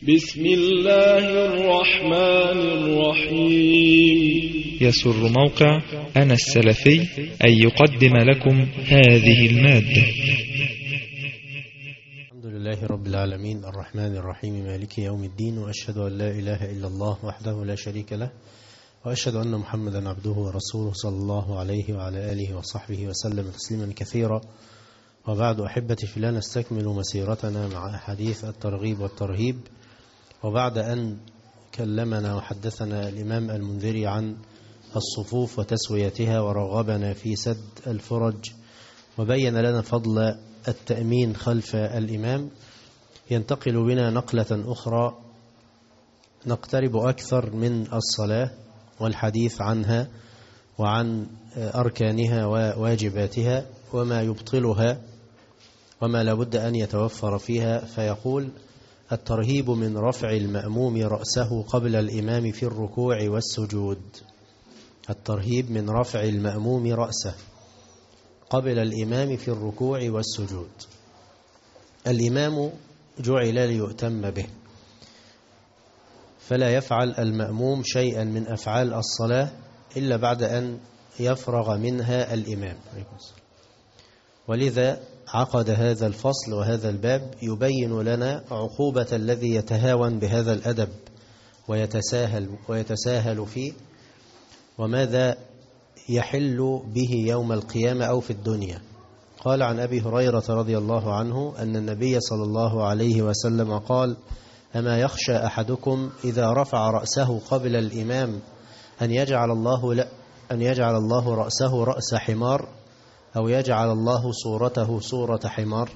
بسم الله الرحمن الرحيم. يسر موقع أنا السلفي أن يقدم لكم هذه المادة. الحمد لله رب العالمين الرحمن الرحيم مالك يوم الدين، وأشهد أن لا إله إلا الله وحده لا شريك له، وأشهد أن محمدا عبده ورسوله صلى الله عليه وعلى آله وصحبه وسلم تسليما كثيرا. وبعد، أحبتي في الله، نستكمل مسيرتنا مع أحاديث الترغيب والترهيب. وبعد أن كلمنا وحدثنا الإمام المنذري عن الصفوف وتسويتها ورغبنا في سد الفرج وبين لنا فضل التأمين خلف الإمام، ينتقل بنا نقلة أخرى نقترب أكثر من الصلاة والحديث عنها وعن أركانها وواجباتها وما يبطلها وما لابد أن يتوفر فيها. فيقول: الترهيب من رفع المأموم رأسه قبل الإمام في الركوع والسجود. الترهيب من رفع المأموم رأسه قبل الإمام في الركوع والسجود. الإمام جعل ليؤتم به، فلا يفعل المأموم شيئا من أفعال الصلاة إلا بعد أن يفرغ منها الإمام. ولذا عقد هذا الفصل وهذا الباب يبين لنا عقوبة الذي يتهاون بهذا الأدب ويتساهل فيه، وماذا يحل به يوم القيامة أو في الدنيا. قال عن أبي هريرة رضي الله عنه أن النبي صلى الله عليه وسلم قال: أما يخشى أحدكم إذا رفع رأسه قبل الإمام أن يجعل الله رأسه رأس حمار، أو يجعل الله صورته صورة حمار.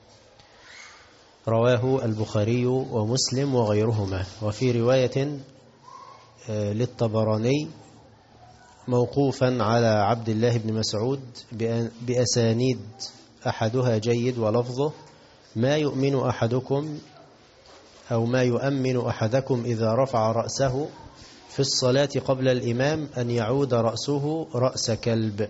رواه البخاري ومسلم وغيرهما. وفي رواية للطبراني موقوفا على عبد الله بن مسعود بأسانيد أحدها جيد، ولفظه: ما يؤمن أحدكم أو ما يؤمن أحدكم إذا رفع رأسه في الصلاة قبل الإمام أن يعود رأسه رأس كلب.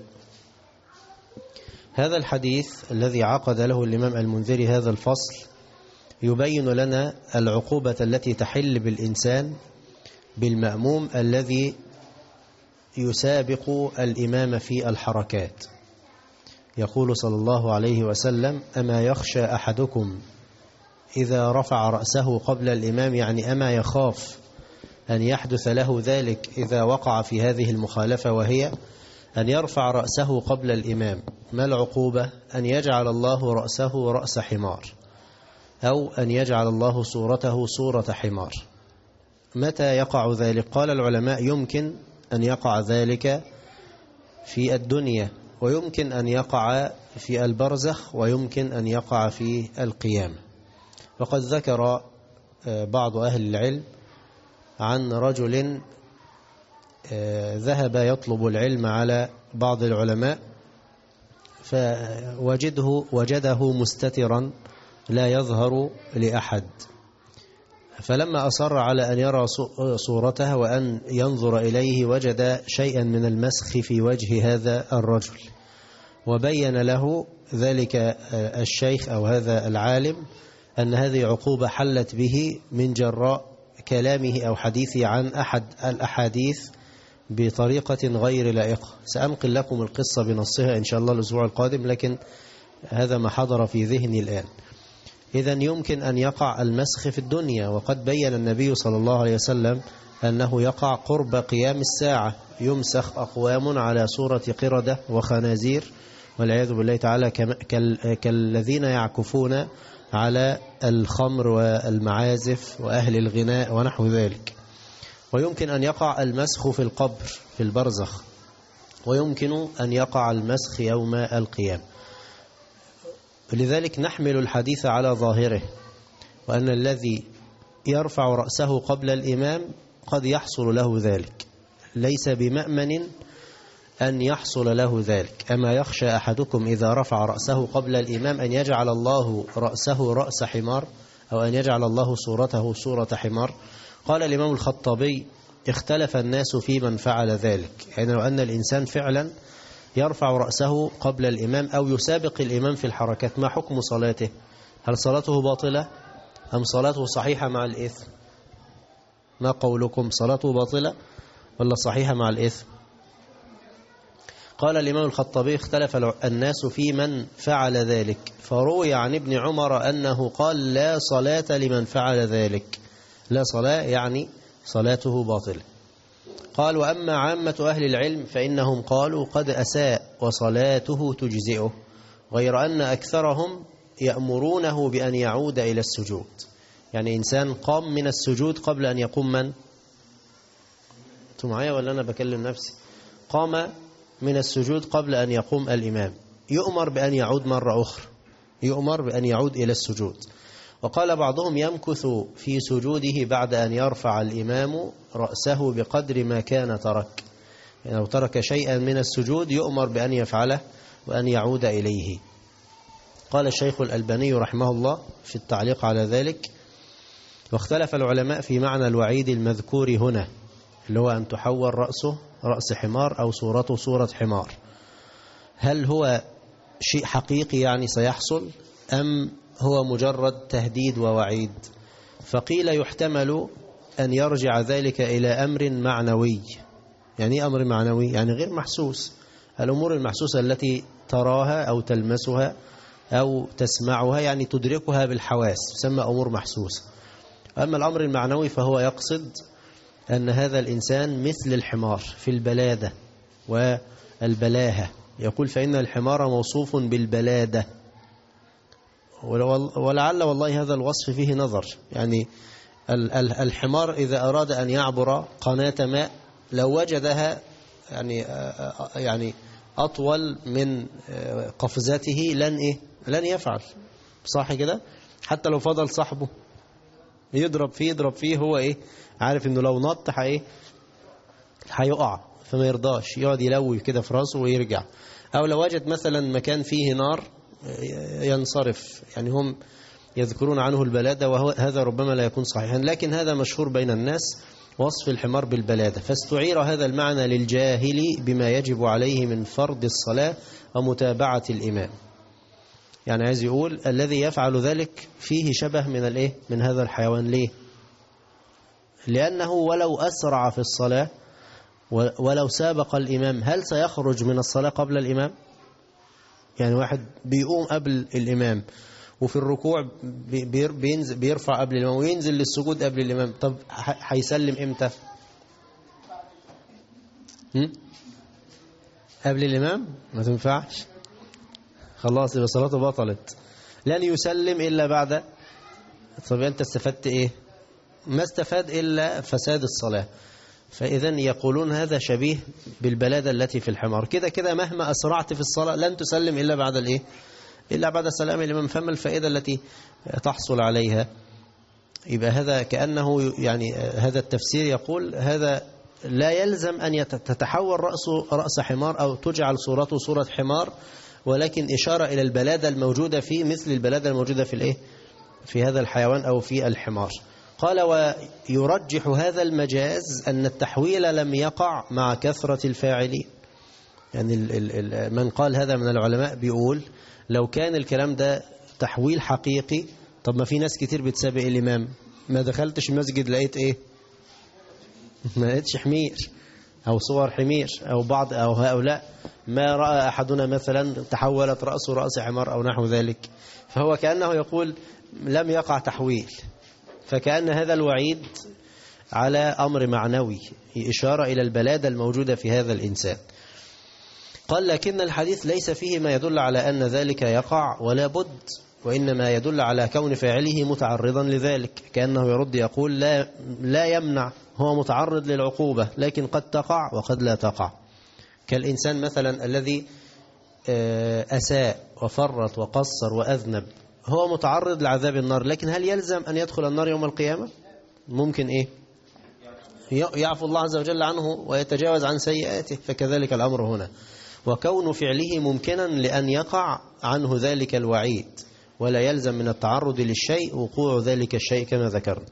هذا الحديث الذي عقد له الإمام المنذري هذا الفصل يبين لنا العقوبة التي تحل بالإنسان بالمأموم الذي يسابق الإمام في الحركات. يقول صلى الله عليه وسلم: أما يخشى أحدكم إذا رفع رأسه قبل الإمام، يعني أما يخاف أن يحدث له ذلك إذا وقع في هذه المخالفة، وهي أن يرفع رأسه قبل الإمام. ما العقوبة؟ أن يجعل الله رأسه رأس حمار، أو أن يجعل الله صورته صورة حمار. متى يقع ذلك؟ قال العلماء: يمكن أن يقع ذلك في الدنيا، ويمكن أن يقع في البرزخ، ويمكن أن يقع في القيامة. وقد ذكر بعض أهل العلم عن رجل ذهب يطلب العلم على بعض العلماء، فوجده مستترا لا يظهر لأحد، فلما أصر على أن يرى صورته وأن ينظر إليه وجد شيئا من المسخ في وجه هذا الرجل، وبين له ذلك الشيخ أو هذا العالم أن هذه عقوبة حلت به من جراء كلامه أو حديثه عن أحد الأحاديث بطريقة غير لائقة. سأنقل لكم القصة بنصها إن شاء الله الأسبوع القادم، لكن هذا ما حضر في ذهني الآن. إذن يمكن أن يقع المسخ في الدنيا، وقد بين النبي صلى الله عليه وسلم أنه يقع قرب قيام الساعة، يمسخ أقوام على صورة قردة وخنازير والعياذ بالله تعالى، كالذين يعكفون على الخمر والمعازف وأهل الغناء ونحو ذلك. ويمكن أن يقع المسخ في القبر في البرزخ، ويمكن أن يقع المسخ يوم القيامة. لذلك نحمل الحديث على ظاهره، وأن الذي يرفع رأسه قبل الإمام قد يحصل له ذلك، ليس بمأمن أن يحصل له ذلك. أما يخشى أحدكم إذا رفع رأسه قبل الإمام أن يجعل الله رأسه رأس حمار، أو أن يجعل الله صورته صورة حمار. قال الإمام الخطابي: اختلف الناس في من فعل ذلك، يعني لو أن الإنسان فعلا يرفع رأسه قبل الإمام أو يسابق الإمام في الحركات، ما حكم صلاته؟ هل صلاته باطلة أم صلاته صحيحة مع الإثم؟ ما قولكم، صلاته باطلة ولا صحيحة مع الإثم؟ قال الإمام الخطابي اختلف الناس في من فعل ذلك، فروي عن ابن عمر أنه قال لا صلاة لمن فعل ذلك، لا صلاة يعني صلاته باطلة. قال وأما عامة أهل العلم فإنهم قالوا قد أساء وصلاته تجزئه، غير أن أكثرهم يأمرونه بأن يعود إلى السجود. يعني إنسان قام من السجود قبل أن يقوم من؟ أنتم معايا ولا أنا بكلم نفسي؟ قام من السجود قبل أن يقوم الإمام، يؤمر بأن يعود مرة أخرى، يؤمر بأن يعود إلى السجود. وقال بعضهم يمكث في سجوده بعد أن يرفع الإمام رأسه بقدر ما كان ترك، يعني لو ترك شيئا من السجود يؤمر بأن يفعله وأن يعود إليه. قال الشيخ الألباني رحمه الله في التعليق على ذلك واختلف العلماء في معنى الوعيد المذكور هنا، اللي هو أن تحول رأسه رأس حمار أو صورته صورة حمار، هل هو شيء حقيقي يعني سيحصل أم هو مجرد تهديد ووعيد؟ فقيل يحتمل أن يرجع ذلك إلى أمر معنوي. يعني أمر معنوي يعني غير محسوس، الأمور المحسوسة التي تراها أو تلمسها أو تسمعها يعني تدركها بالحواس تسمى أمور محسوسة. أما الأمر المعنوي فهو يقصد أن هذا الإنسان مثل الحمار في البلادة والبلاهة، يقول فإن الحمار موصوف بالبلادة، ولعل والله هذا الوصف فيه نظر. يعني الحمار إذا أراد أن يعبر قناة ماء لو وجدها يعني أطول من قفزته لن يفعل، صح كده؟ حتى لو فضل صاحبه يضرب فيه هو عارف انه لو نط هيقع، فما يرضاش، يقعد يلوي كده في راسه ويرجع. او لو وجد مثلا مكان فيه نار ينصرف. يعني هم يذكرون عنه البلادة وهذا ربما لا يكون صحيحا، لكن هذا مشهور بين الناس وصف الحمار بالبلادة، فاستعير هذا المعنى للجاهل بما يجب عليه من فرض الصلاة ومتابعة الإمام. يعني عايز يقول الذي يفعل ذلك فيه شبه من هذا الحيوان. ليه؟ لأنه ولو أسرع في الصلاة ولو سابق الإمام هل سيخرج من الصلاة قبل الإمام؟ يعني واحد بيقوم قبل الإمام وفي الركوع بيرفع قبل الإمام وينزل للسجود قبل الإمام، طب هيسلم إمتى؟ قبل الإمام؟ ما تنفعش، خلاص يبقى صلاته بطلت، لن يسلم إلا بعد. طب أنت استفدت إيه؟ ما استفاد إلا فساد الصلاة. فإذا يقولون هذا شبيه بالبلادة التي في الحمار، كده مهما أسرعت في الصلاة لن تسلم إلا بعد إلا بعد سلام الإمام. فما الفائدة التي تحصل عليها؟ يبقى هذا كأنه يعني هذا التفسير يقول هذا لا يلزم أن تتحول رأس حمار أو تجعل صورته صورة حمار، ولكن إشارة إلى البلادة الموجودة فيه مثل البلادة الموجودة في هذا الحيوان أو في الحمار. قال ويرجح هذا المجاز أن التحويل لم يقع مع كثرة الفاعلين. يعني من قال هذا من العلماء بيقول لو كان الكلام ده تحويل حقيقي، طب ما في ناس كتير بتسابق الإمام، ما دخلتش المسجد لقيت ما لقيتش حمير أو صور حمير أو بعض أو هؤلاء، ما رأى أحدنا مثلا تحولت رأسه رأس حمار أو نحو ذلك. فهو كأنه يقول لم يقع تحويل، فكأن هذا الوعيد على أمر معنوي إشارة إلى البلادة الموجودة في هذا الإنسان. قال لكن الحديث ليس فيه ما يدل على أن ذلك يقع ولا بد، وإنما يدل على كون فاعله متعرضا لذلك، كأنه يرد يقول لا يمنع، هو متعرض للعقوبة لكن قد تقع وقد لا تقع. كالإنسان مثلا الذي أساء وفرط وقصر وأذنب، هو متعرض لعذاب النار، لكن هل يلزم أن يدخل النار يوم القيامة؟ ممكن يعفو الله عز وجل عنه ويتجاوز عن سيئاته، فكذلك الأمر هنا. وكون فعله ممكنا لأن يقع عنه ذلك الوعيد، ولا يلزم من التعرض للشيء وقوع ذلك الشيء كما ذكرنا.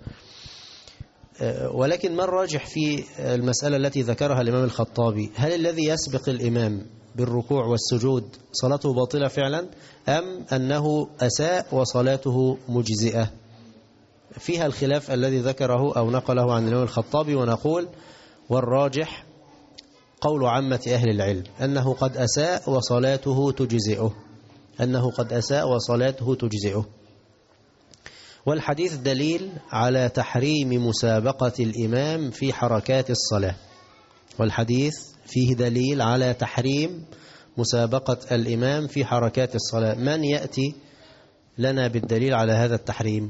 ولكن ما الراجح في المسألة التي ذكرها الإمام الخطابي؟ هل الذي يسبق الإمام بالركوع والسجود صلاته باطلة فعلا، أم أنه أساء وصلاته مجزئة؟ فيها الخلاف الذي ذكره أو نقله عن الإمام الخطابي، ونقول والراجح قول عامة أهل العلم أنه قد أساء وصلاته تجزئه، أنه قد أساء وصلاته تجزئه. والحديث دليل على تحريم مسابقة الإمام في حركات الصلاة، والحديث فيه دليل على تحريم مسابقة الإمام في حركات الصلاة. من يأتي لنا بالدليل على هذا التحريم؟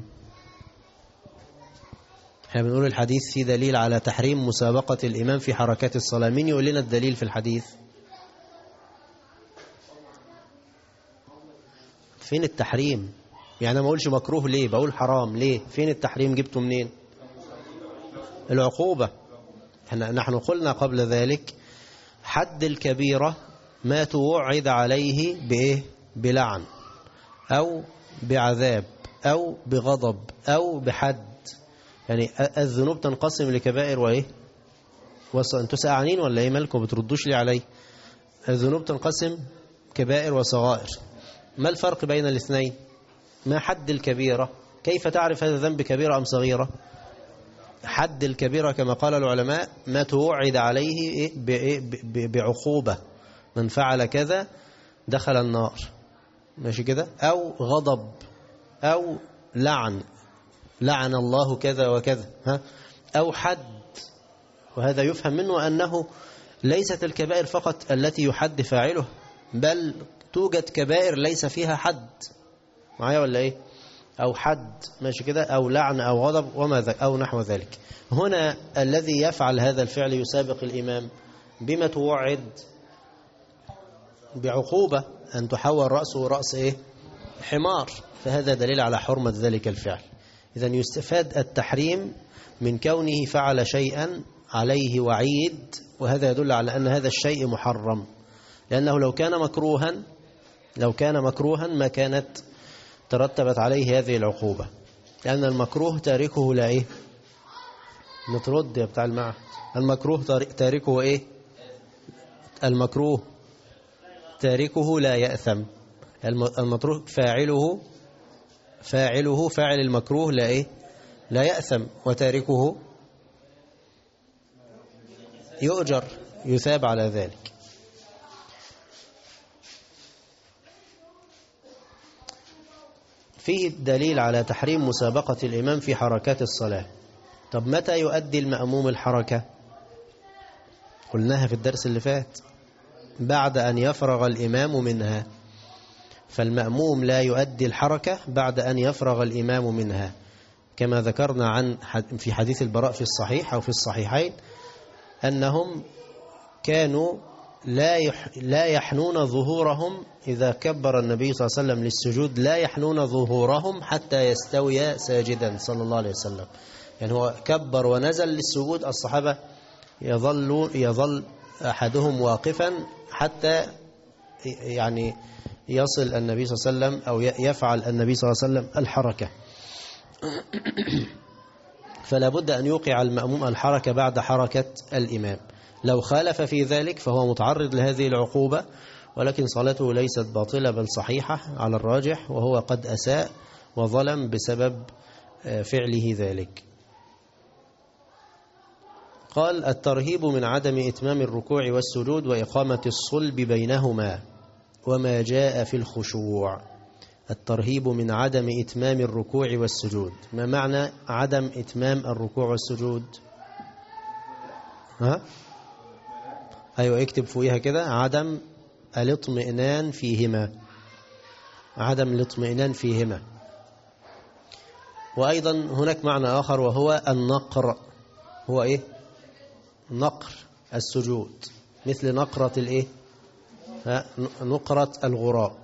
احنا بنقول الحديث فيه دليل على تحريم مسابقة الإمام في حركات الصلاة، مين يقول لنا الدليل في الحديث؟ فين التحريم؟ يعني ما اقولش مكروه ليه، بقول حرام ليه؟ فين التحريم؟ جبته منين؟ العقوبة. نحن قلنا قبل ذلك حد الكبيرة ما توعد عليه بإيه؟ بلعن أو بعذاب أو بغضب أو بحد. يعني الذنوب تنقسم لكبائر وإيه؟ انتوا ساعنين ولا إيه مالكم بتردوش لي علي؟ الذنوب تنقسم كبائر وصغائر. ما الفرق بين الاثنين؟ ما حد الكبيرة؟ كيف تعرف هذا ذنب كبيرة أم صغيرة؟ حد الكبيرة كما قال العلماء ما توعد عليه بعقوبة، من فعل كذا دخل النار، ماشي كده؟ أو غضب أو لعن الله كذا وكذا، أو حد. وهذا يفهم منه أنه ليست الكبائر فقط التي يحد فاعله، بل توجد كبائر ليس فيها حد، معايا ولا إيه؟ أو حد، ماشي كده؟ أو لعن أو غضب أو نحو ذلك. هنا الذي يفعل هذا الفعل يسابق الإمام بما توعد بعقوبة أن تحول رأسه رأس إيه؟ حمار، فهذا دليل على حرمة ذلك الفعل. إذن يستفاد التحريم من كونه فعل شيئا عليه وعيد، وهذا يدل على أن هذا الشيء محرم، لأنه لو كان مكروها ما كانت ترتبت عليه هذه العقوبة، لأن المكروه تاركه لا إيه؟ نترد يا بتاع المعهد. المكروه تاركه إيه؟ المكروه تاركه لا يأثم. المكروه فاعل المكروه لا إيه؟ لا يأثم، وتاركه يؤجر، يثاب على ذلك. فيه الدليل على تحريم مسابقة الإمام في حركات الصلاة. طب متى يؤدي المأموم الحركة؟ قلناها في الدرس اللي فات، بعد أن يفرغ الإمام منها. فالمأموم لا يؤدي الحركة بعد أن يفرغ الإمام منها، كما ذكرنا في حديث البراء في الصحيح أو في الصحيحين أنهم كانوا لا يحنون ظهورهم إذا كبر النبي صلى الله عليه وسلم للسجود، لا يحنون ظهورهم حتى يستوي ساجدا صلى الله عليه وسلم. يعني هو كبر ونزل للسجود، الصحابة يظل أحدهم واقفا حتى يعني يصل النبي صلى الله عليه وسلم أو يفعل النبي صلى الله عليه وسلم الحركة. فلا بد أن يوقع المأموم الحركة بعد حركة الإمام. لو خالف في ذلك فهو متعرض لهذه العقوبة، ولكن صلاته ليست باطلة بل صحيحة على الراجح، وهو قد أساء وظلم بسبب فعله ذلك. قال الترهيب من عدم إتمام الركوع والسجود وإقامة الصلب بينهما وما جاء في الخشوع. الترهيب من عدم إتمام الركوع والسجود. ما معنى عدم إتمام الركوع والسجود؟ أيوة، اكتب فوقها كده عدم الاطمئنان فيهما، عدم الاطمئنان فيهما. وأيضا هناك معنى آخر وهو النقر. هو إيه؟ نقر السجود، مثل نقرة الإيه؟ نقرة الغراب.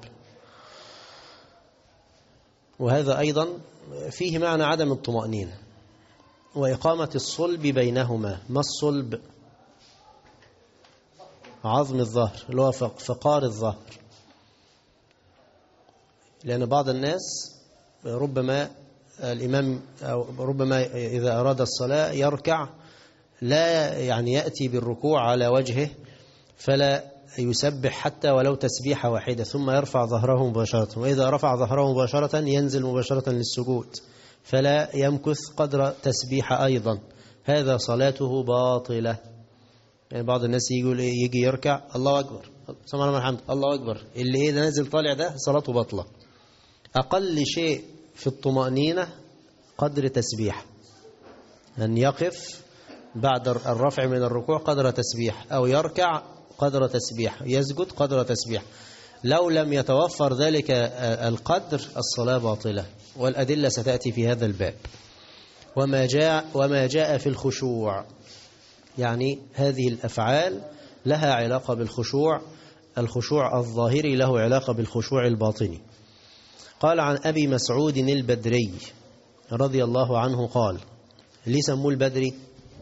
وهذا أيضا فيه معنى عدم الطمأنينة. وإقامة الصلب بينهما. ما الصلب؟ عظم الظهر، اللي هو فقار الظهر. لأن بعض الناس ربما الإمام أو ربما إذا أراد الصلاة يركع لا يعني يأتي بالركوع على وجهه، فلا يسبح حتى ولو تسبيحة واحدة، ثم يرفع ظهره مباشرة، وإذا رفع ظهره مباشرة ينزل مباشرة للسجود. فلا يمكث قدر تسبيحة أيضا، هذا صلاته باطلة. يعني بعض الناس يجي يركع الله أكبر سمع الله الحمد الله أكبر، اللي ده نازل طالع ده صلاته باطلة. أقل شيء في الطمأنينة قدر تسبيح، أن يقف بعد الرفع من الركوع قدر تسبيح، أو يركع قدر تسبيح، يسجد قدر تسبيح. لو لم يتوفر ذلك القدر الصلاة باطلة، والأدلة ستأتي في هذا الباب. وما جاء في الخشوع، يعني هذه الأفعال لها علاقة بالخشوع، الخشوع الظاهري له علاقة بالخشوع الباطني. قال عن أبي مسعود البدري رضي الله عنه قال، ليه سموه البدري؟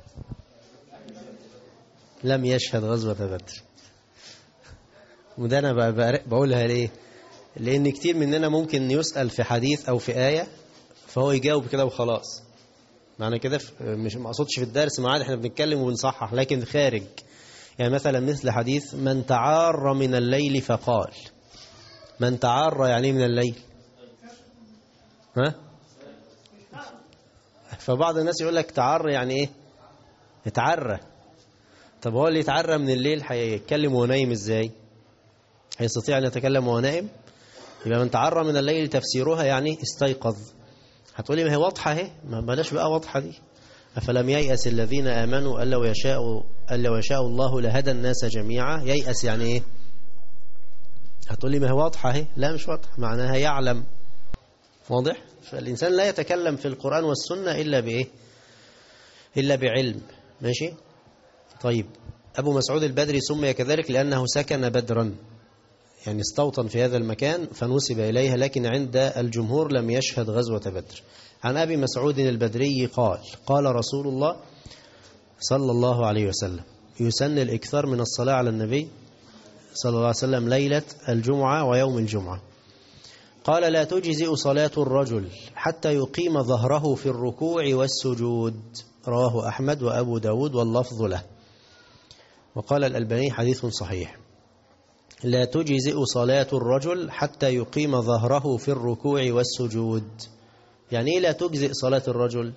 لم يشهد غزوة بدر. وده أنا بقولها ليه؟ لأن كتير مننا ممكن يسأل في حديث أو في آية فهو يجاوب كده وخلاص. معنى كده مش مقصودش في الدرس معاد احنا بنتكلم وبنصحح، لكن خارج. يعني مثلا مثل حديث من تعار من الليل فقال. من تعار يعني من الليل؟ ها؟ فبعض الناس يقول لك تعر يعني ايه؟ يتعرى. طب هو اللي يتعرى من الليل هيتكلم وهو نايم ازاي؟ هيستطيع ان يتكلم وهو نائم؟ يبقى من تعرى من الليل تفسيرها يعني استيقظ. هتقولي ما هي واضحة اهي، ما بلاش بقى واضحة دي. أفلم ييأس الذين آمنوا أن لو يشاء الله لهدى الناس جميعا. ييأس يعني ايه؟ هتقولي ما هي واضحة اهي. لا مش واضحة، معناها يعلم. واضح؟ فالإنسان لا يتكلم في القرآن والسنة إلا بإيه؟ إلا بعلم. ماشي؟ طيب أبو مسعود البدري سمي كذلك لأنه سكن بدرا، يعني استوطن في هذا المكان فنسب إليها، لكن عند الجمهور لم يشهد غزوة بدر. عن أبي مسعود البدري قال قال رسول الله صلى الله عليه وسلم يسن الإكثار من الصلاة على النبي صلى الله عليه وسلم ليلة الجمعة ويوم الجمعة. قال لا تجزئ صلاة الرجل حتى يقيم ظهره في الركوع والسجود. رواه أحمد وأبو داود واللفظ له. وقال الألباني حديث صحيح. لا تجزئ صلاة الرجل حتى يقيم ظهره في الركوع والسجود. يعني إيه لا تجزئ صلاة الرجل؟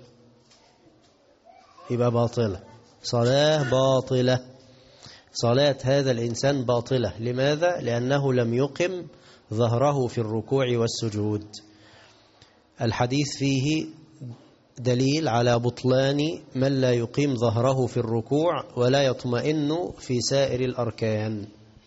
يبقى باطلة، صلاة باطلة، صلاة هذا الإنسان باطلة. لماذا؟ لأنه لم يقم ظهره في الركوع والسجود. الحديث فيه دليل على بطلان من لا يقيم ظهره في الركوع ولا يطمئن في سائر الأركان.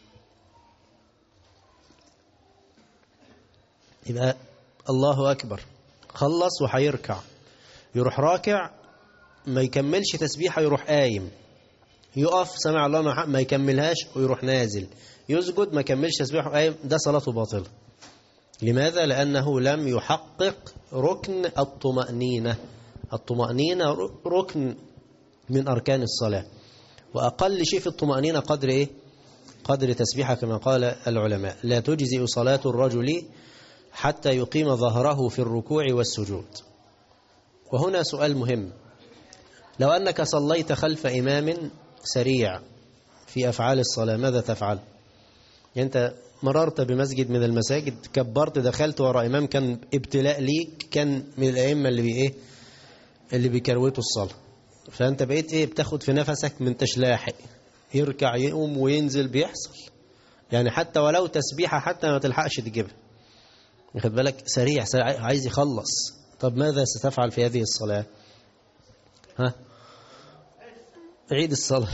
يبقى الله أكبر خلص وحيركع، يروح راكع ما يكملش تسبيحه يروح قايم، يقف سمع الله ما يكملهاش ويروح نازل، يسجد ما يكملش تسبيحه قايم، ده صلاته باطلة. لماذا؟ لأنه لم يحقق ركن الطمأنينة. الطمأنينة ركن من أركان الصلاة، وأقل شيء في الطمأنينة قدر إيه؟ قدر تسبيحة كما قال العلماء. لا تجزئ صلاة الرجل حتى يقيم ظهره في الركوع والسجود. وهنا سؤال مهم، لو أنك صليت خلف إمام سريع في أفعال الصلاة ماذا تفعل؟ يعني أنت مررت بمسجد من المساجد، كبرت دخلت وراء إمام كان ابتلاء ليك، كان من الأئمة اللي بيكروتوا الصلاة، فأنت بقيت بتاخد في نفسك من تشلاحق، يركع يقوم وينزل بيحصل، يعني حتى ولو تسبيحة حتى ما تلحقش تجيبها، واخد بالك؟ سريع عايز يخلص. طب ماذا ستفعل في هذه الصلاة؟ عيد الصلاة.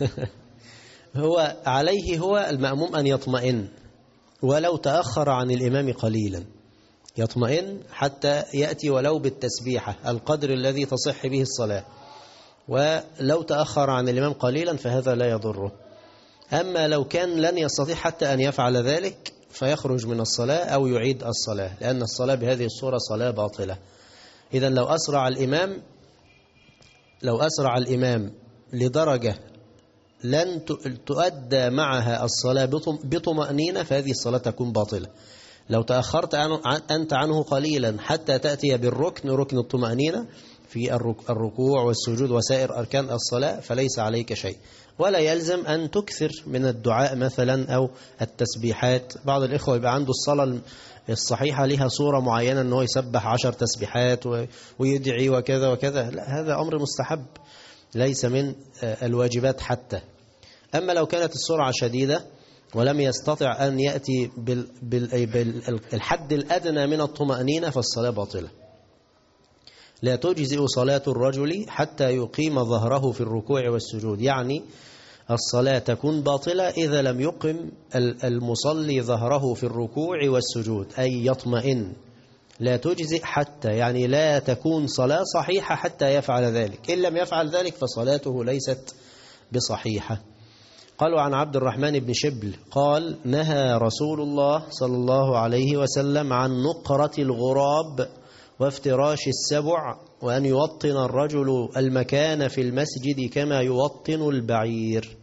هو المأموم أن يطمئن ولو تأخر عن الإمام قليلا، يطمئن حتى يأتي ولو بالتسبيحة القدر الذي تصح به الصلاة، ولو تأخر عن الإمام قليلا فهذا لا يضره. أما لو كان لن يستطيع حتى أن يفعل ذلك فيخرج من الصلاة أو يعيد الصلاة، لأن الصلاة بهذه الصورة صلاة باطلة. إذن لو أسرع الإمام لدرجة لن تؤدى معها الصلاة بطمأنينة فهذه الصلاة تكون باطلة. لو تأخرت أنت عنه قليلا حتى تأتي بالركن، ركن الطمأنينة، في الركوع والسجود وسائر أركان الصلاة فليس عليك شيء. ولا يلزم أن تكثر من الدعاء مثلا أو التسبيحات. بعض الإخوة يبقى عنده الصلاة الصحيحة لها صورة معينة أنه يسبح 10 تسبيحات ويدعي وكذا وكذا، لا، هذا أمر مستحب ليس من الواجبات حتى. أما لو كانت السرعة شديدة ولم يستطع أن يأتي بالحد الأدنى من الطمأنينة فالصلاة باطلة. لا تجزئ صلاة الرجل حتى يقيم ظهره في الركوع والسجود، يعني الصلاة تكون باطلة إذا لم يقم المصلي ظهره في الركوع والسجود، أي يطمئن. لا تجزئ حتى، يعني لا تكون صلاة صحيحة حتى يفعل ذلك. إن لم يفعل ذلك فصلاته ليست بصحيحة. قالوا عن عبد الرحمن بن شبل قال: نهى رسول الله صلى الله عليه وسلم عن نقرة الغراب وافتراش السبع، وأن يوطن الرجل المكان في المسجد كما يوطن البعير.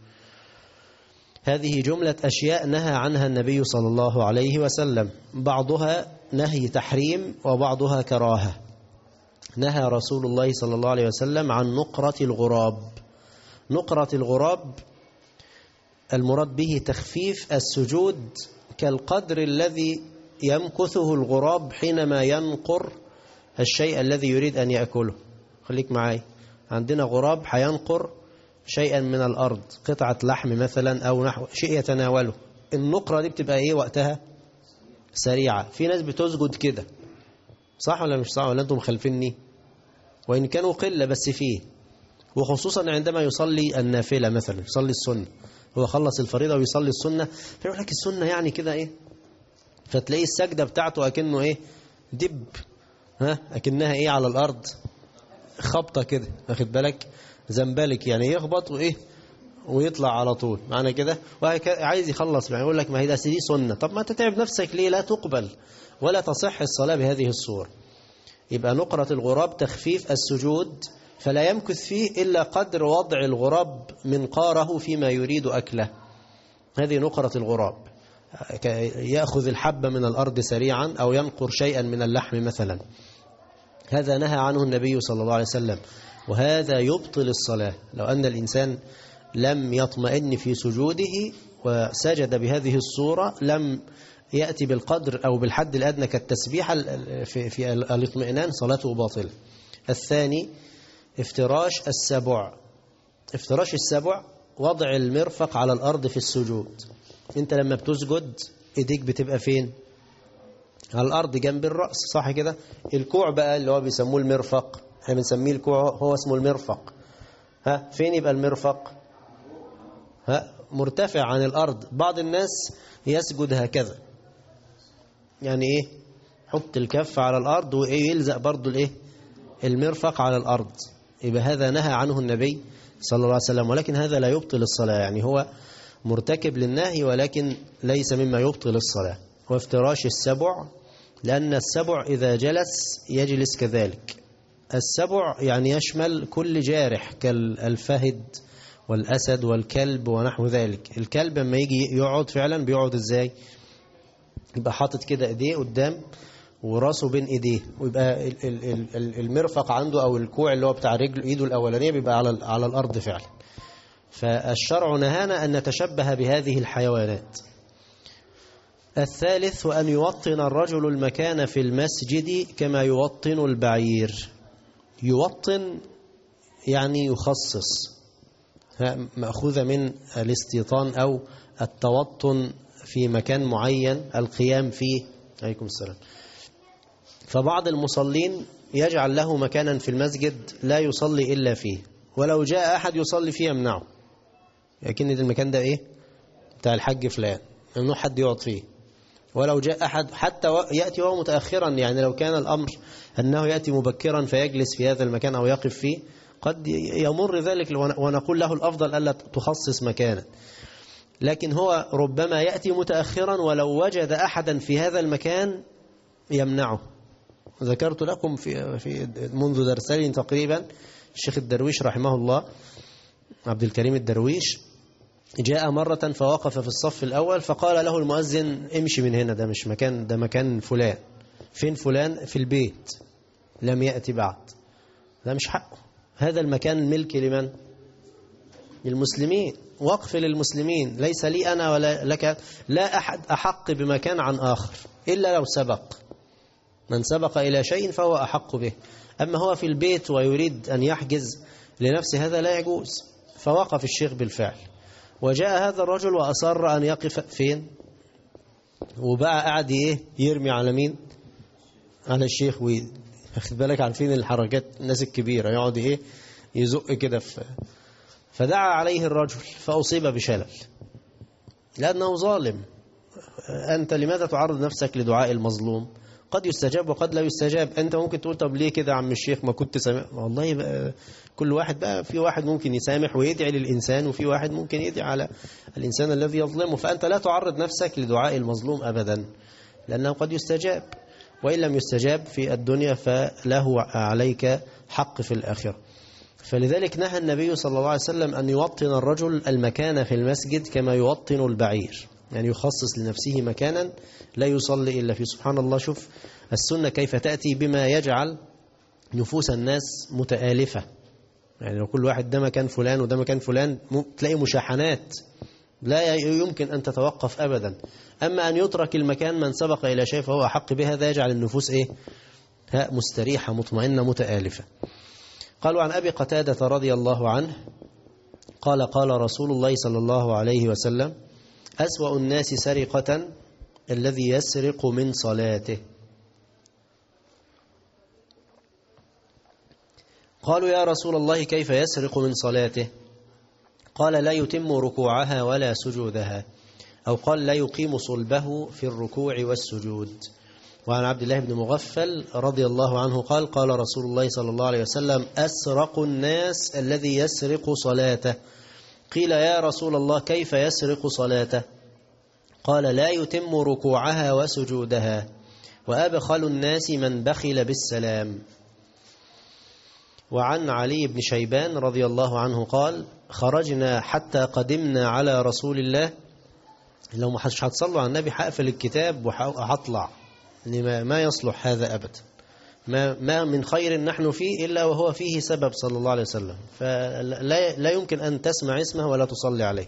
هذه جملة أشياء نهى عنها النبي صلى الله عليه وسلم، بعضها نهي تحريم وبعضها كراهة. نهى رسول الله صلى الله عليه وسلم عن نقرة الغراب. نقرة الغراب المراد به تخفيف السجود كالقدر الذي يمكثه الغراب حينما ينقر الشيء الذي يريد أن يأكله. خليك معي، عندنا غراب حينقر شيئا من الأرض، قطعة لحم مثلا أو نحو شيء يتناوله. النقرة دي بتبقى إيه وقتها؟ سريعة. في ناس بتسجد كده، صح ولا مش صح؟ ولا أنتم مخالفيني؟ وإن كانوا قلة بس فيه، وخصوصا عندما يصلي النافلة مثلا، يصلي السنة، هو خلص الفريضة ويصلي السنة فيقول لك السنة يعني كده إيه، فتلاقي السجدة بتاعته أكنه إيه، دب، أكنها إيه على الأرض، خبطة كده، واخد بالك، زنبالك يعني، يخبط وإيه ويطلع على طول معنى كده، وعايز يخلص يعني، يقول لك ما هي ده دي سنة. طب ما تتعب نفسك ليه؟ لا تقبل ولا تصح الصلاة بهذه الصورة. يبقى نقرة الغراب تخفيف السجود، فلا يمكث فيه إلا قدر وضع الغراب منقاره فيما يريد أكله. هذه نقرة الغراب، يأخذ الحبة من الأرض سريعا أو ينقر شيئا من اللحم مثلا. هذا نهى عنه النبي صلى الله عليه وسلم، وهذا يبطل الصلاة. لو أن الإنسان لم يطمئن في سجوده وسجد بهذه الصورة لم يأتي بالقدر أو بالحد الأدنى كالتسبيح في الاطمئنان، صلاته باطلة. الثاني افتراش السبع. افتراش السبع وضع المرفق على الأرض في السجود. انت لما بتسجد ايديك بتبقى فين؟ على الأرض جنب الرأس، صح كده؟ الكوع بقى اللي هو بيسموه المرفق، احنا بنسميه الكوع، هو اسمه المرفق. فين يبقى المرفق؟ مرتفع عن الأرض. بعض الناس يسجد هكذا، يعني ايه، حط الكف على الأرض ويلزق برضو الايه، المرفق على الأرض. يبقى هذا نهى عنه النبي صلى الله عليه وسلم، ولكن هذا لا يبطل الصلاة، يعني هو مرتكب للنهي ولكن ليس مما يبطل الصلاة. وافتراش السبع، لأن السبع إذا جلس يجلس كذلك. السبع يعني يشمل كل جارح كالفهد والأسد والكلب ونحو ذلك. الكلب لما يجي يقعد فعلا بيقعد ازاي؟ يبقى حاطط كده ايديه قدام وراسه بين ايديه، ويبقى المرفق عنده او الكوع اللي هو بتاع رجله ايده الاولانيه بيبقى على الارض فعلا. فالشرع نهانا ان نتشبه بهذه الحيوانات. الثالث وان يوطن الرجل المكان في المسجد كما يوطن البعير. يوطن يعني يخصص، مأخوذة من الاستيطان أو التوطن في مكان معين، القيام فيه. عليكم السلام. فبعض المصلين يجعل له مكانا في المسجد لا يصلي إلا فيه، ولو جاء أحد يصلي فيه يمنعه، لكن المكان ده إيه؟ بتاع الحج فلان، ممنوع حد يقعد فيه. ولو جاء أحد حتى يأتي وهو متأخرا، يعني لو كان الأمر أنه يأتي مبكرا فيجلس في هذا المكان أو يقف فيه، قد يمر ذلك ونقول له الأفضل ألا تخصص مكانا. لكن هو ربما يأتي متأخرا ولو وجد أحدا في هذا المكان يمنعه. ذكرت لكم في منذ درسين تقريبا الشيخ الدرويش رحمه الله، عبد الكريم الدرويش، جاء مرة فوقف في الصف الأول فقال له المؤذن امشي من هنا، ده مش مكان، ده مكان فلان. فين فلان؟ في البيت، لم يأتي بعد. لا مش حقه. هذا المكان ملك لمن؟ للمسلمين، وقف للمسلمين، ليس لي أنا ولا لك. لا أحد أحق بمكان عن آخر إلا لو سبق. من سبق إلى شيء فهو أحق به. أما هو في البيت ويريد أن يحجز لنفسه هذا لا يجوز. فوقف الشيخ بالفعل، وجاء هذا الرجل وأصر أن يقف فين؟ وبقى قاعد يرمي على مين؟ على الشيخ. واخد بالك عارفين الحركات الناس الكبيرة، يقعد يزق كده. فدعا عليه الرجل فأصيب بشلل لأنه ظالم. أنت لماذا تعرض نفسك لدعاء المظلوم؟ قد يستجاب وقد لا يستجاب. أنت ممكن تقول طب ليه كده يا عم الشيخ، ما كنت سامح. والله بقى كل واحد بقى، في واحد ممكن يسامح ويدعي للإنسان، وفي واحد ممكن يدعي على الإنسان الذي يظلمه. فأنت لا تعرض نفسك لدعاء المظلوم أبدا، لأنه قد يستجاب، وإن لم يستجاب في الدنيا فله عليك حق في الآخرة. فلذلك نهى النبي صلى الله عليه وسلم أن يوطن الرجل المكان في المسجد كما يوطن البعير، يعني يخصص لنفسه مكانا لا يصلي إلا فيه. سبحان الله، شوف السنة كيف تأتي بما يجعل نفوس الناس متآلفة. يعني لو كل واحد ده مكان فلان وده مكان فلان تلاقي مشاحنات لا يمكن أن تتوقف أبدا. أما أن يترك المكان من سبق إلى شيء فهو أحق بها، هذا يجعل النفوس مستريحة مطمئنة متآلفة. قالوا عن أبي قتادة رضي الله عنه قال قال رسول الله صلى الله عليه وسلم: أسوأ الناس سرقة الذي يسرق من صلاته. قالوا يا رسول الله كيف يسرق من صلاته؟ قال لا يتم ركوعها ولا سجودها، أو قال لا يقيم صلبه في الركوع والسجود. وعن عبد الله بن مغفل رضي الله عنه قال قال رسول الله صلى الله عليه وسلم: أسرق الناس الذي يسرق صلاته. قيل يا رسول الله كيف يسرق صلاته؟ قال لا يتم ركوعها وسجودها، وأبخل الناس من بخل بالسلام. وعن علي بن شيبان رضي الله عنه قال: خرجنا حتى قدمنا على رسول الله. لو مش هتصلوا على النبي هقفل الكتاب وهطلع، ما يصلح هذا أبدا. ما من خير نحن فيه إلا وهو فيه سبب صلى الله عليه وسلم، فلا يمكن أن تسمع اسمه ولا تصلي عليه.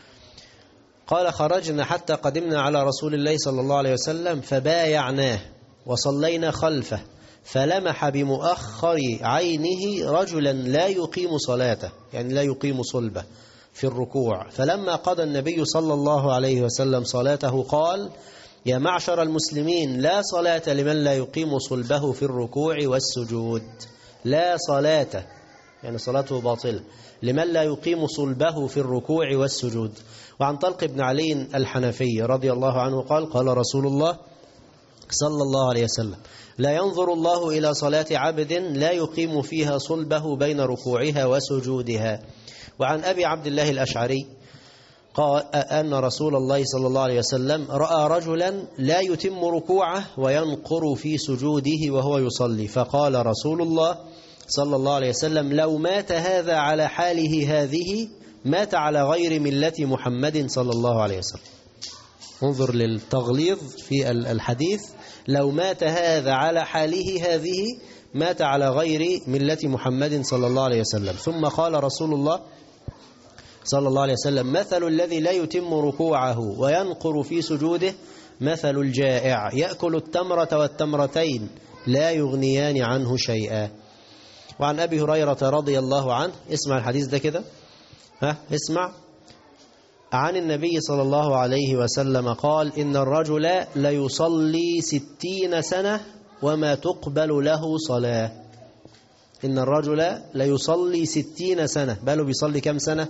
قال: خرجنا حتى قدمنا على رسول الله صلى الله عليه وسلم فبايعناه وصلينا خلفه، فلمح بمؤخر عينه رجلا لا يقيم صلاته، يعني لا يقيم صلبه في الركوع. فلما قضى النبي صلى الله عليه وسلم صلاته قال: يا معشر المسلمين، لا صلاة لمن لا يقيم صلبه في الركوع والسجود. لا صلاة يعني صلاته باطلة لمن لا يقيم صلبه في الركوع والسجود. وعن طلق بن علي الحنفي رضي الله عنه قال قال رسول الله صلى الله عليه وسلم: لا ينظر الله إلى صلاة عبد لا يقيم فيها صلبه بين ركوعها وسجودها. وعن أبي عبد الله الأشعري قال أن رسول الله صلى الله عليه وسلم رأى رجلا لا يتم ركوعه وينقر في سجوده وهو يصلي، فقال رسول الله صلى الله عليه وسلم: لو مات هذا على حاله هذه مات على غير ملة محمد صلى الله عليه وسلم. انظر للتغليظ في الحديث: لو مات هذا على حاله هذه مات على غير ملة محمد صلى الله عليه وسلم. ثم قال رسول الله صلى الله عليه وسلم: مثل الذي لا يتم ركوعه وينقر في سجوده مثل الجائع يأكل التمرة والتمرتين لا يغنيان عنه شيئا. وعن أبي هريرة رضي الله عنه، اسمع الحديث ده كده، اسمع. عن النبي صلى الله عليه وسلم قال: إن الرجل ليصلي 60 سنة وما تقبل له صلاة. إن الرجل ليصلي 60 سنة، باله بيصلي كم سنة؟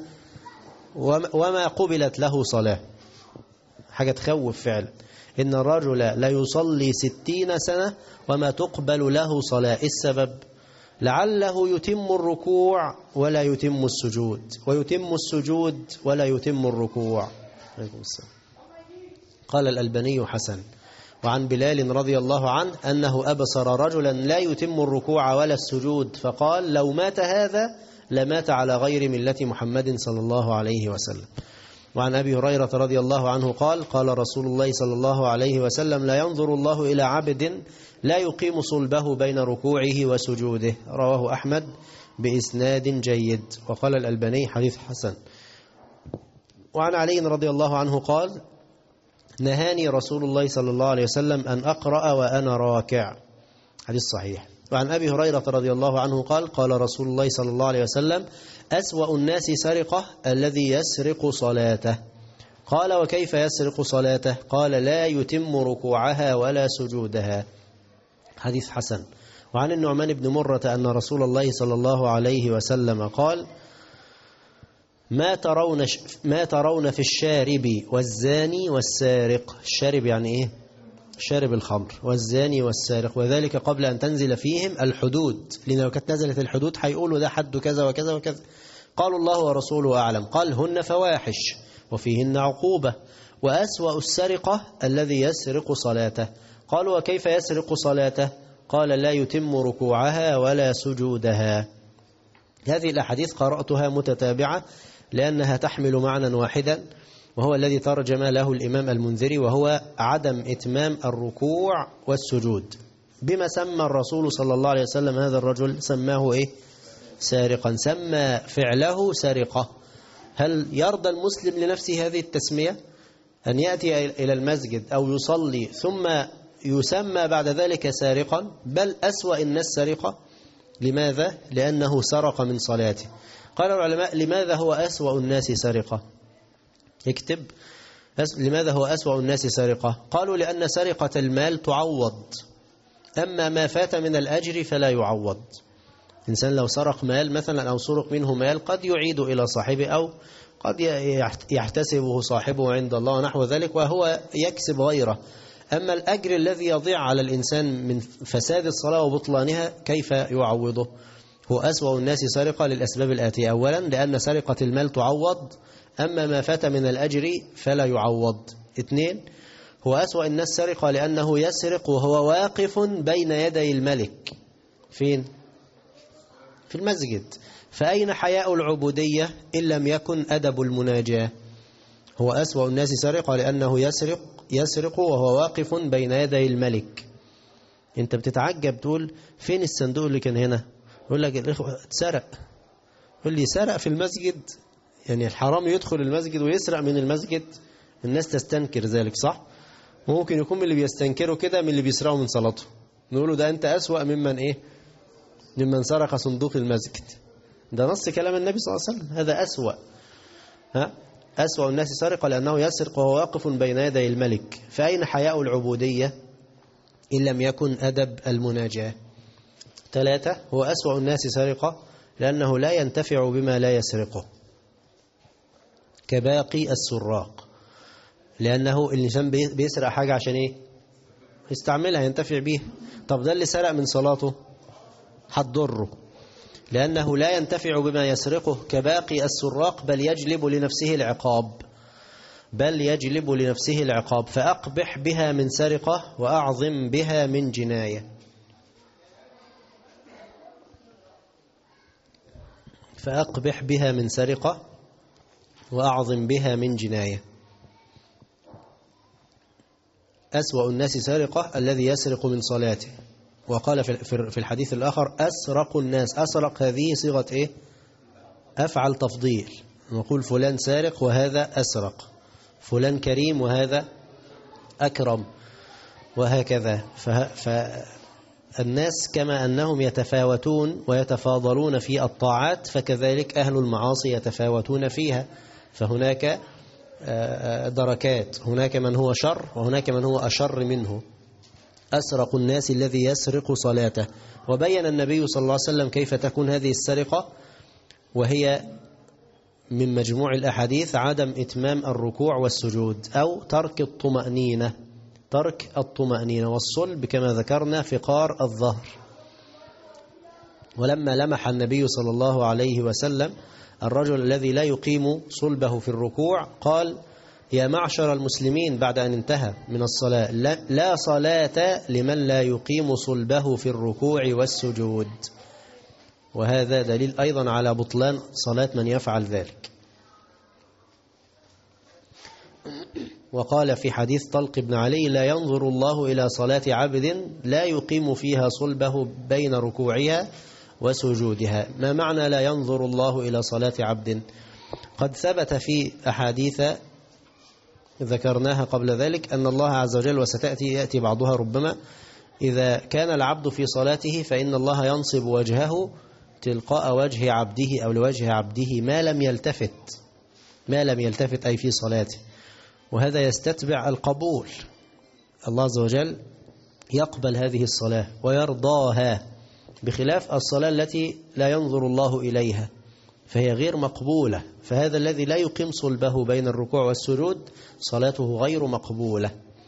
وما قبلت له صلاة. حاجة تخوف فعلا. إن الرجل ليصلي 60 سنة وما تقبل له صلاة. السبب لعله يتم الركوع ولا يتم السجود، ويتم السجود ولا يتم الركوع. عليكم السلام. قال الألباني حسن. وعن بلال رضي الله عنه أنه أبصر رجلا لا يتم الركوع ولا السجود، فقال: لو مات هذا لمات على غير ملة محمد صلى الله عليه وسلم. وعن أبي هريرة رضي الله عنه قال قال رسول الله صلى الله عليه وسلم لا ينظر الله إلى عبد لا يقيم صلبه بين ركوعه وسجوده. رواه أحمد بإسناد جيد. وقال الألباني حديث حسن. وعن علي رضي الله عنه قال نهاني رسول الله صلى الله عليه وسلم أن أقرأ وأنا راكع. حديث صحيح. وعن أبي هريرة رضي الله عنه قال قال رسول الله صلى الله عليه وسلم أسوأ الناس سرقة الذي يسرق صلاته. قال وكيف يسرق صلاته؟ قال لا يتم ركوعها ولا سجودها. حديث حسن. وعن النعمان بن مرة أن رسول الله صلى الله عليه وسلم قال ما ترون في الشارب والزاني والسارق. الشارب يعني إيه؟ شارب الخمر. والزاني والسارق وذلك قبل أن تنزل فيهم الحدود، لأن لو كانت نزلت الحدود هيقولوا ده حد كذا وكذا وكذا. قالوا الله ورسوله أعلم. قال هن فواحش وفيهن عقوبة وأسوأ السرقة الذي يسرق صلاته. قالوا وكيف يسرق صلاته؟ قال لا يتم ركوعها ولا سجودها. هذه الأحاديث قرأتها متتابعة لأنها تحمل معنى واحدا، وهو الذي ترجم له الإمام المنذري، وهو عدم إتمام الركوع والسجود. بما سمى الرسول صلى الله عليه وسلم هذا الرجل، سماه إيه؟ سارقا. سمى فعله سرقة. هل يرضى المسلم لنفسه هذه التسمية؟ أن يأتي إلى المسجد أو يصلي ثم يسمى بعد ذلك سارقا؟ بل أسوأ الناس سرقة. لماذا؟ لأنه سرق من صلاته. قال العلماء لماذا هو أسوأ الناس سرقة؟ اكتب لماذا هو أسوأ الناس سرقة؟ قالوا لأن سرقة المال تعوض، أما ما فات من الأجر فلا يعوض. إنسان لو سرق مال مثلا أو سرق منه مال قد يعيد إلى صاحبه أو قد يحتسبه صاحبه عند الله ونحو ذلك، وهو يكسب غيره. أما الأجر الذي يضيع على الإنسان من فساد الصلاة وبطلانها كيف يعوضه؟ هو أسوأ الناس سرقة للأسباب الآتية. أولا لأن سرقة المال تعوض، أما ما فات من الأجر فلا يعوض. اثنين هو أسوأ الناس سرقة لأنه يسرق وهو واقف بين يدي الملك. فين؟ في المسجد. فأين حياء العبودية إن لم يكن أدب المناجاة؟ هو أسوأ الناس سرقة لأنه يسرق وهو واقف بين يدي الملك. انت بتتعجب تقول فين الصندوق اللي كان هنا؟ يقول لك الإخوة اتسرق. يقول لي سرق في المسجد؟ يعني الحرام يدخل المسجد ويسرق من المسجد؟ الناس تستنكر ذلك، صح؟ ممكن يكون من اللي بيستنكروا كده من اللي بيسرقوا من صلاته. نقوله ده أنت أسوأ ممن إيه؟ ممن سرق صندوق المسجد. ده نص كلام النبي صلى الله عليه وسلم. هذا أسوأ. أسوأ الناس سرقة لأنه يسرق وهو واقف بين يدي الملك. فأين حياء العبودية إن لم يكن أدب المناجاة؟ ثلاثة هو أسوأ الناس سرقة لأنه لا ينتفع بما لا يسرقه كباقي السراق. لأنه الإنسان بيسرق حاجة عشان إيه؟ يستعملها ينتفع بيها. طب ده اللي سرق من صلاته هتضره، لأنه لا ينتفع بما يسرقه كباقي السراق، بل يجلب لنفسه العقاب. فأقبح بها من سرقة وأعظم بها من جناية. فأقبح بها من سرقة وأعظم بها من جناية. أسوأ الناس سرقة الذي يسرق من صلاته. وقال في الحديث الآخر أسرق الناس. أسرق هذه صيغة إيه؟ أفعل تفضيل. نقول فلان سارق وهذا أسرق، فلان كريم وهذا أكرم، وهكذا. فالناس كما أنهم يتفاوتون ويتفاضلون في الطاعات، فكذلك أهل المعاصي يتفاوتون فيها. فهناك دركات، هناك من هو شر وهناك من هو أشر منه. أسرق الناس الذي يسرق صلاته. وبين النبي صلى الله عليه وسلم كيف تكون هذه السرقة، وهي من مجموع الأحاديث عدم إتمام الركوع والسجود أو ترك الطمأنينة والصلب كما ذكرنا فقار الظهر. ولما لمح النبي صلى الله عليه وسلم الرجل الذي لا يقيم صلبه في الركوع قال يا معشر المسلمين بعد أن انتهى من الصلاة لا صلاة لمن لا يقيم صلبه في الركوع والسجود. وهذا دليل أيضا على بطلان صلاة من يفعل ذلك. وقال في حديث طلق بن علي: لا ينظر الله إلى صلاة عبد لا يقيم فيها صلبه بين ركوعها وسجودها. ما معنى لا ينظر الله إلى صلاة عبد؟ قد ثبت في أحاديث ذكرناها قبل ذلك أن الله عز وجل، يأتي بعضها ربما، إذا كان العبد في صلاته فإن الله ينصب وجهه تلقاء وجه عبده أو لوجه عبده ما لم يلتفت أي في صلاته، وهذا يستتبع القبول. الله عز وجل يقبل هذه الصلاة ويرضاها، بخلاف الصلاة التي لا ينظر الله إليها فهي غير مقبولة. فهذا الذي لا يقيم صلبه بين الركوع والسجود صلاته غير مقبولة.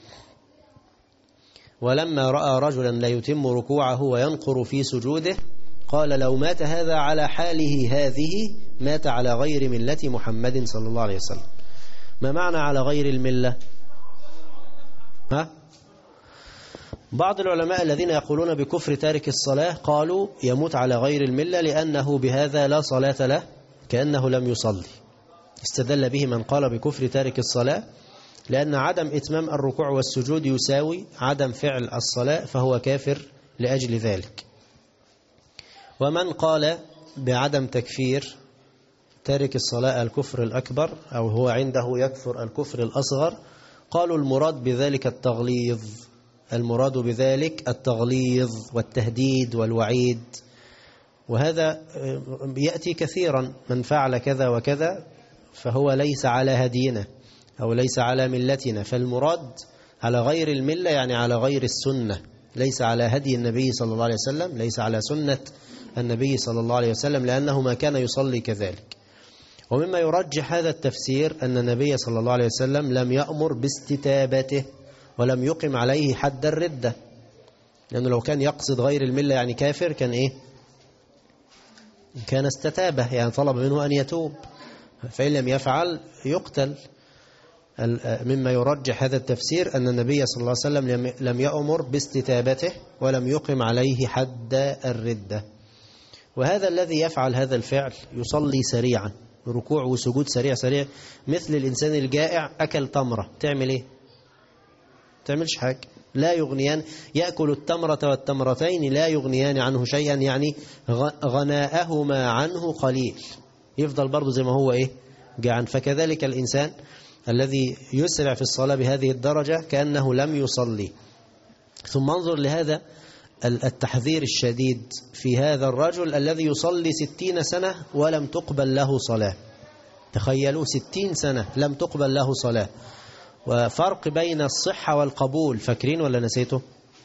ولما رأى رجلا لا يتم ركوعه وينقر في سجوده قال: لو مات هذا على حاله هذه مات على غير ملة محمد صلى الله عليه وسلم. ما معنى على غير الملة؟ بعض العلماء الذين يقولون بكفر تارك الصلاة قالوا يموت على غير الملة لأنه بهذا لا صلاة له، كأنه لم يصلي. استدل به من قال بكفر تارك الصلاة لأن عدم إتمام الركوع والسجود يساوي عدم فعل الصلاة، فهو كافر لأجل ذلك. ومن قال بعدم تكفير تارك الصلاة الكفر الأكبر، أو هو عنده يكفر الكفر الأصغر، قالوا المراد بذلك التغليظ والتهديد والوعيد. وهذا يأتي كثيرا: من فعل كذا وكذا فهو ليس على هدينا أو ليس على ملتنا. فالمراد على غير الملة يعني على غير السنة، ليس على هدي النبي صلى الله عليه وسلم، ليس على سنة النبي صلى الله عليه وسلم، لأنه ما كان يصلي كذلك. ومما يرجح هذا التفسير أن النبي صلى الله عليه وسلم لم يأمر باستتابته ولم يقم عليه حد الردة، لأنه لو كان يقصد غير الملة يعني كافر كان إيه؟ كان استتابه، يعني طلب منه أن يتوب، فإن لم يفعل يقتل. مما يرجح هذا التفسير أن النبي صلى الله عليه وسلم لم يأمر باستتابته ولم يقم عليه حد الردة. وهذا الذي يفعل هذا الفعل يصلي سريعا، ركوع وسجود سريع سريع، مثل الإنسان الجائع أكل تمرة، تعمل إيه؟ تعملش حاجة، لا يغنيان، يأكل التمرة والتمرتين لا يغنيان عنه شيئا، يعني غناءهما عنه قليل، يفضل برضو زي ما هو إيه؟ جعان. فكذلك الإنسان الذي يسرع في الصلاة بهذه الدرجة كأنه لم يصلي. ثم انظر لهذا التحذير الشديد في هذا الرجل الذي يصلي 60 سنة ولم تقبل له صلاة. تخيلوا 60 سنة لم تقبل له صلاة، وفرق بين الصحة والقبول، فاكرين ولا نسيته؟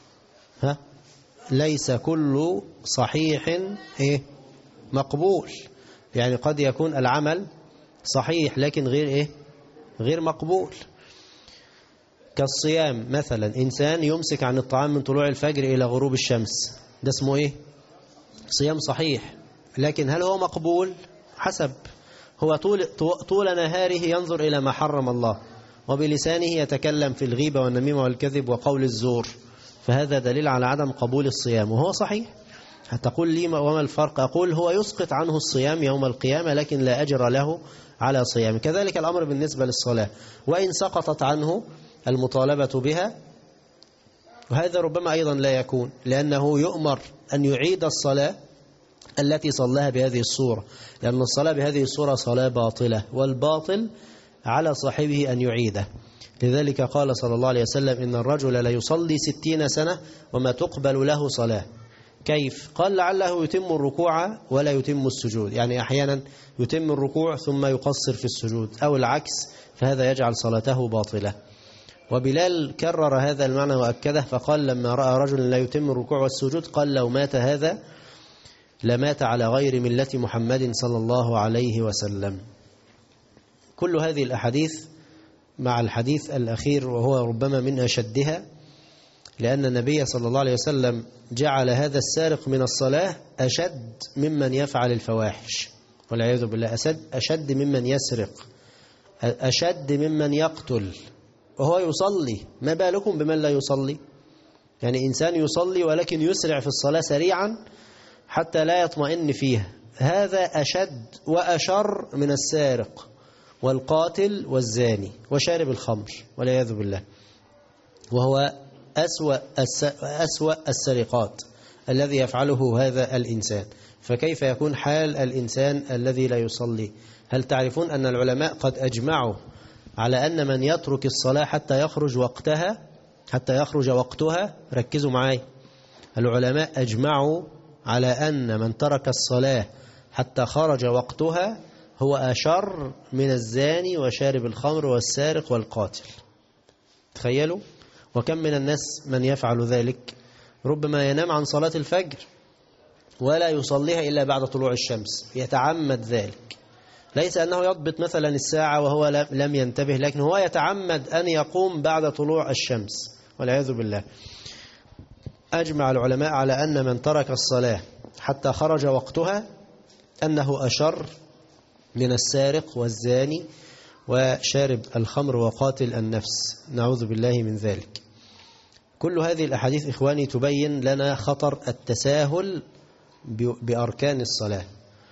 ليس كل صحيح مقبول، يعني قد يكون العمل صحيح لكن غير مقبول. كالصيام مثلا، إنسان يمسك عن الطعام من طلوع الفجر إلى غروب الشمس، ده اسمه صيام صحيح، لكن هل هو مقبول؟ حسب، هو طول نهاره ينظر إلى ما حرم الله، وبلسانه يتكلم في الغيبة والنميمة والكذب وقول الزور، فهذا دليل على عدم قبول الصيام، وهو صحيح. هتقول لي وما الفرق؟ أقول هو يسقط عنه الصيام يوم القيامة لكن لا أجر له على صيام. كذلك الأمر بالنسبة للصلاة، وإن سقطت عنه المطالبة بها، وهذا ربما أيضا لا يكون، لأنه يؤمر أن يعيد الصلاة التي صلاها بهذه الصورة، لأن الصلاة بهذه الصورة صلاة باطلة، والباطل على صاحبه أن يعيده. لذلك قال صلى الله عليه وسلم: إن الرجل لا يصلي 60 سنة وما تقبل له صلاة. كيف؟ قال: لعله يتم الركوع ولا يتم السجود، يعني أحيانا يتم الركوع ثم يقصر في السجود، أو العكس، فهذا يجعل صلاته باطلة. وبلال كرر هذا المعنى وأكده، فقال لما رأى رجل لا يتم الركوع والسجود قال: لو مات هذا لمات على غير ملة محمد صلى الله عليه وسلم. كل هذه الأحاديث مع الحديث الأخير وهو ربما من أشدها، لأن النبي صلى الله عليه وسلم جعل هذا السارق من الصلاة أشد ممن يفعل الفواحش والعياذ بالله، أشد ممن يسرق، أشد ممن يقتل وهو يصلي. ما بالكم بمن لا يصلي؟ يعني إنسان يصلي ولكن يسرع في الصلاة سريعا حتى لا يطمئن فيها، هذا أشد وأشر من السارق. والقاتل والزاني وشارب الخمر والعياذ بالله، وهو أسوأ السرقات الذي يفعله هذا الإنسان. فكيف يكون حال الإنسان الذي لا يصلي؟ هل تعرفون أن العلماء قد أجمعوا على أن من يترك الصلاة حتى يخرج وقتها، ركزوا معي، العلماء أجمعوا على أن من ترك الصلاة حتى خرج وقتها هو أشر من الزاني وشارب الخمر والسارق والقاتل. تخيلوا، وكم من الناس من يفعل ذلك، ربما ينام عن صلاة الفجر ولا يصليها إلا بعد طلوع الشمس، يتعمد ذلك، ليس أنه يضبط مثلا الساعة وهو لم ينتبه، لكن هو يتعمد أن يقوم بعد طلوع الشمس والعياذ بالله. أجمع العلماء على أن من ترك الصلاة حتى خرج وقتها أنه أشر من السارق والزاني وشارب الخمر وقاتل النفس، نعوذ بالله من ذلك. كل هذه الأحاديث إخواني تبين لنا خطر التساهل بأركان الصلاة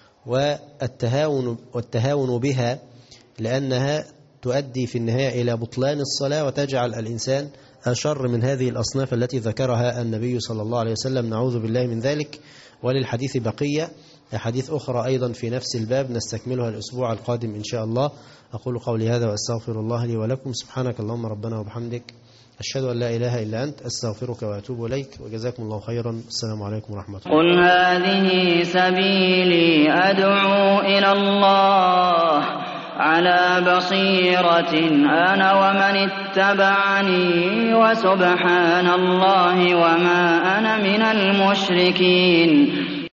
والتهاون بها، لأنها تؤدي في النهاية إلى بطلان الصلاة وتجعل الإنسان أشر من هذه الأصناف التي ذكرها النبي صلى الله عليه وسلم، نعوذ بالله من ذلك. وللحديث بقية أحاديث أخرى أيضا في نفس الباب نستكملها الأسبوع القادم إن شاء الله. أقول قولي هذا وأستغفر الله لي ولكم. سبحانك اللهم ربنا وبحمدك، أشهد أن لا إله إلا أنت، أستغفرك وأتوب إليك، وجزاكم الله خيرا. السلام عليكم ورحمة الله. قل هذه سبيلي أدعو إلى الله على بصيرة أنا ومن اتبعني، وسبحان الله وما أنا من المشركين.